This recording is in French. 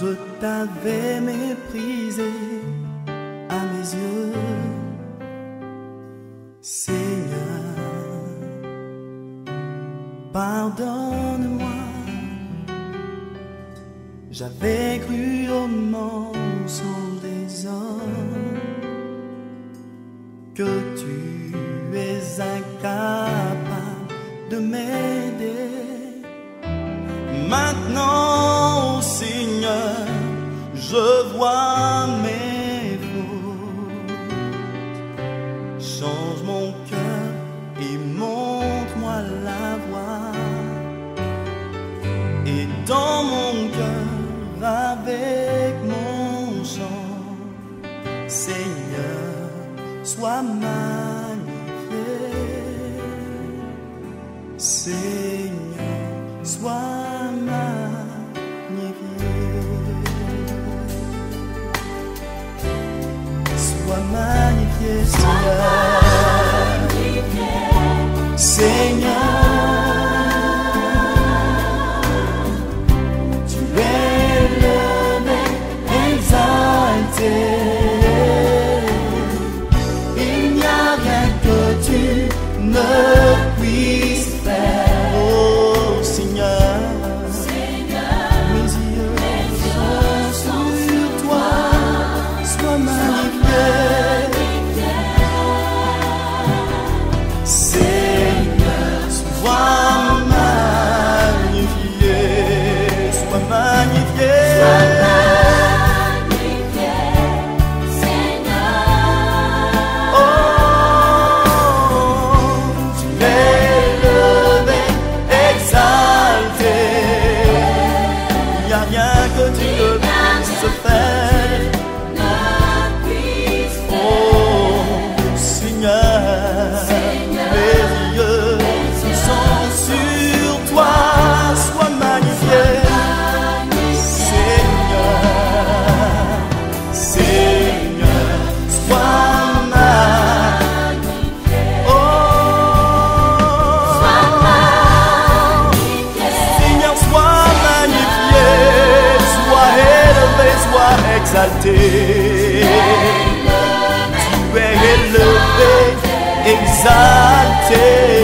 je t'avais méprisé à mes yeux. Seigneur, pardonne-moi. J'avais cru au mensonge des hommes, que tu es incapable de m'aider. Maintenant, oh Seigneur, je vois mes fautes. Change mon cœur et montre-moi la voie. Et dans mon cœur, avec mon chant, Seigneur, sois magnifié. Seigneur, sois magnifié. Sois magnifié, Seigneur. Seigneur, tu es élevé, exalté. Il n'y a rien que tu ne puisses faire. Oh Seigneur, mes yeux sont sur toi. Sois magnifié. Seigneur, sois magnifié. Sois magnifié. Exalté, tu es élevé, exalté.